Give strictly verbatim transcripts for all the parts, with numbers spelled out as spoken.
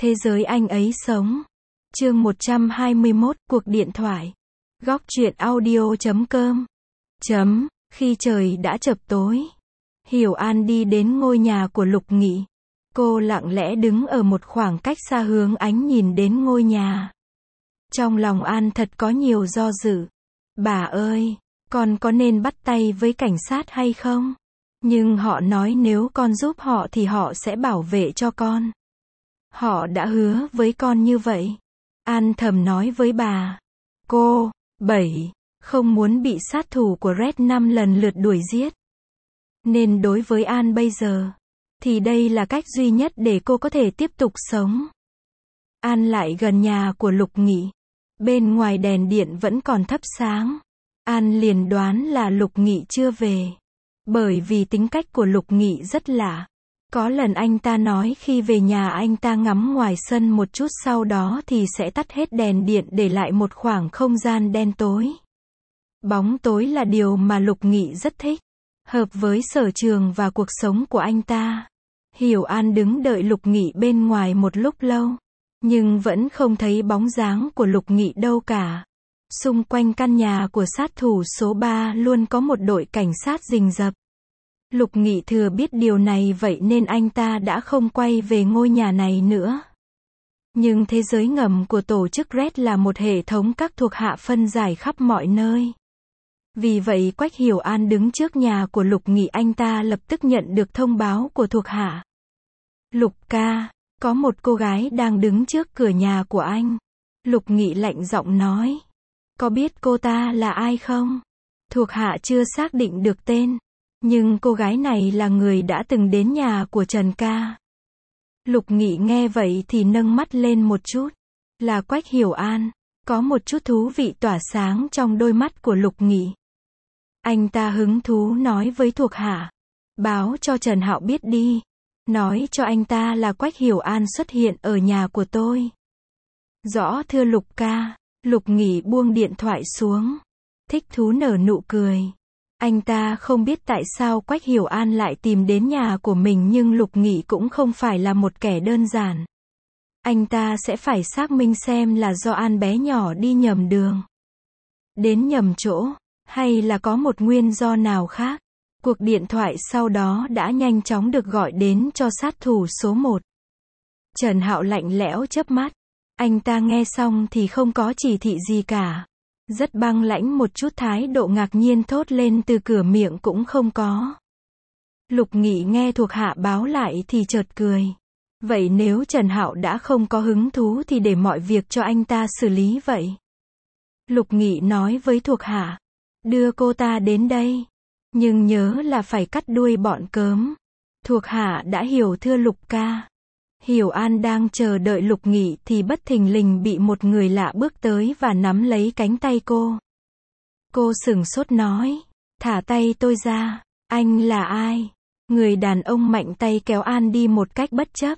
Thế giới anh ấy sống. Chương một trăm hai mươi mốt, cuộc điện thoại. Góc truyện audio chấm com. Chấm, khi trời đã chập tối, Hiểu An đi đến ngôi nhà của Lục Nghị. Cô lặng lẽ đứng ở một khoảng cách xa hướng ánh nhìn đến ngôi nhà. Trong lòng An thật có nhiều do dự. Bà ơi, con có nên bắt tay với cảnh sát hay không? Nhưng họ nói nếu con giúp họ thì họ sẽ bảo vệ cho con. Họ đã hứa với con như vậy. An thầm nói với bà. Cô, bảy, không muốn bị sát thủ của Red năm lần lượt đuổi giết. Nên đối với An bây giờ, thì đây là cách duy nhất để cô có thể tiếp tục sống. An lại gần nhà của Lục Nghị. Bên ngoài đèn điện vẫn còn thắp sáng. An liền đoán là Lục Nghị chưa về. Bởi vì tính cách của Lục Nghị rất lạ. Có lần anh ta nói khi về nhà anh ta ngắm ngoài sân một chút sau đó thì sẽ tắt hết đèn điện để lại một khoảng không gian đen tối. Bóng tối là điều mà Lục Nghị rất thích. Hợp với sở trường và cuộc sống của anh ta. Hiểu An đứng đợi Lục Nghị bên ngoài một lúc lâu. Nhưng vẫn không thấy bóng dáng của Lục Nghị đâu cả. Xung quanh căn nhà của sát thủ số ba luôn có một đội cảnh sát rình rập. Lục Nghị thừa biết điều này vậy nên anh ta đã không quay về ngôi nhà này nữa. Nhưng thế giới ngầm của tổ chức Red là một hệ thống các thuộc hạ phân giải khắp mọi nơi. Vì vậy Quách Hiểu An đứng trước nhà của Lục Nghị, anh ta lập tức nhận được thông báo của thuộc hạ. Lục ca, có một cô gái đang đứng trước cửa nhà của anh. Lục Nghị lạnh giọng nói. Có biết cô ta là ai không? Thuộc hạ chưa xác định được tên. Nhưng cô gái này là người đã từng đến nhà của Trần ca. Lục Nghị nghe vậy thì nâng mắt lên một chút. Là Quách Hiểu An. Có một chút thú vị tỏa sáng trong đôi mắt của Lục Nghị. Anh ta hứng thú nói với thuộc hạ. Báo cho Trần Hạo biết đi. Nói cho anh ta là Quách Hiểu An xuất hiện ở nhà của tôi. Rõ thưa Lục ca. Lục Nghị buông điện thoại xuống. Thích thú nở nụ cười. Anh ta không biết tại sao Quách Hiểu An lại tìm đến nhà của mình nhưng Lục Nghị cũng không phải là một kẻ đơn giản. Anh ta sẽ phải xác minh xem là do An bé nhỏ đi nhầm đường. Đến nhầm chỗ. Hay là có một nguyên do nào khác. Cuộc điện thoại sau đó đã nhanh chóng được gọi đến cho sát thủ số một. Trần Hạo lạnh lẽo chớp mắt. Anh ta nghe xong thì không có chỉ thị gì cả. Rất băng lãnh, một chút thái độ ngạc nhiên thốt lên từ cửa miệng cũng không có. Lục Nghị nghe thuộc hạ báo lại thì chợt cười. Vậy nếu Trần Hạo đã không có hứng thú thì để mọi việc cho anh ta xử lý vậy. Lục Nghị nói với thuộc hạ. Đưa cô ta đến đây. Nhưng nhớ là phải cắt đuôi bọn cớm. Thuộc hạ đã hiểu thưa Lục ca. Hiểu An đang chờ đợi Lục Nghị thì bất thình lình bị một người lạ bước tới và nắm lấy cánh tay cô. Cô sửng sốt nói. Thả tay tôi ra. Anh là ai? Người đàn ông mạnh tay kéo An đi một cách bất chấp.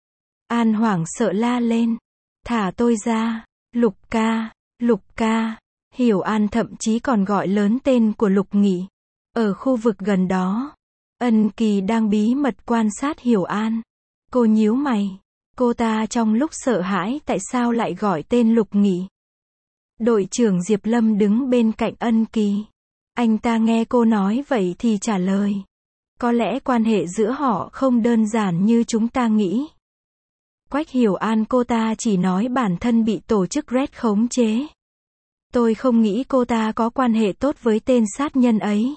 An hoảng sợ la lên. Thả tôi ra. Lục ca, Lục ca. Hiểu An thậm chí còn gọi lớn tên của Lục Nghị. Ở khu vực gần đó, Ân Kỳ đang bí mật quan sát Hiểu An. Cô nhíu mày. Cô ta trong lúc sợ hãi tại sao lại gọi tên Lục Nghị. Đội trưởng Diệp Lâm đứng bên cạnh Ân Kỳ. Anh ta nghe cô nói vậy thì trả lời. Có lẽ quan hệ giữa họ không đơn giản như chúng ta nghĩ. Quách Hiểu An cô ta chỉ nói bản thân bị tổ chức Red khống chế. Tôi không nghĩ cô ta có quan hệ tốt với tên sát nhân ấy.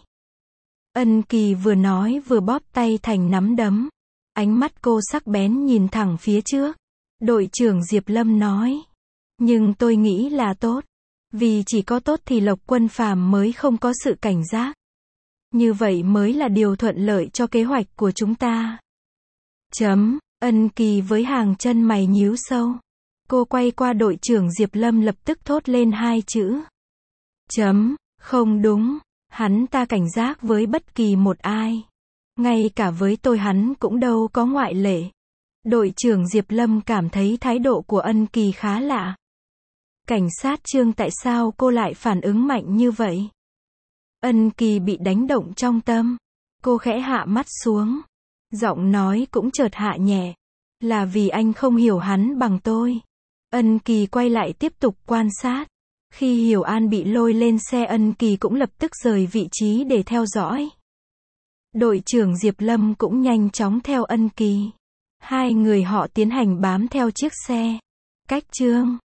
Ân Kỳ vừa nói vừa bóp tay thành nắm đấm. Ánh mắt cô sắc bén nhìn thẳng phía trước. Đội trưởng Diệp Lâm nói. Nhưng tôi nghĩ là tốt. Vì chỉ có tốt thì Lộc Quân Phàm mới không có sự cảnh giác. Như vậy mới là điều thuận lợi cho kế hoạch của chúng ta. Chấm. Ân Kỳ với hàng chân mày nhíu sâu. Cô quay qua đội trưởng Diệp Lâm lập tức thốt lên hai chữ. Chấm. Không đúng. Hắn ta cảnh giác với bất kỳ một ai. Ngay cả với tôi hắn cũng đâu có ngoại lệ. Đội trưởng Diệp Lâm cảm thấy thái độ của Ân Kỳ khá lạ. Cảnh sát Trương, tại sao cô lại phản ứng mạnh như vậy? Ân Kỳ bị đánh động trong tâm. Cô khẽ hạ mắt xuống. Giọng nói cũng chợt hạ nhẹ. Là vì anh không hiểu hắn bằng tôi. Ân Kỳ quay lại tiếp tục quan sát. Khi Hiểu An bị lôi lên xe, Ân Kỳ cũng lập tức rời vị trí để theo dõi. Đội trưởng Diệp Lâm cũng nhanh chóng theo Ân Kỳ. Hai người họ tiến hành bám theo chiếc xe. Cách chương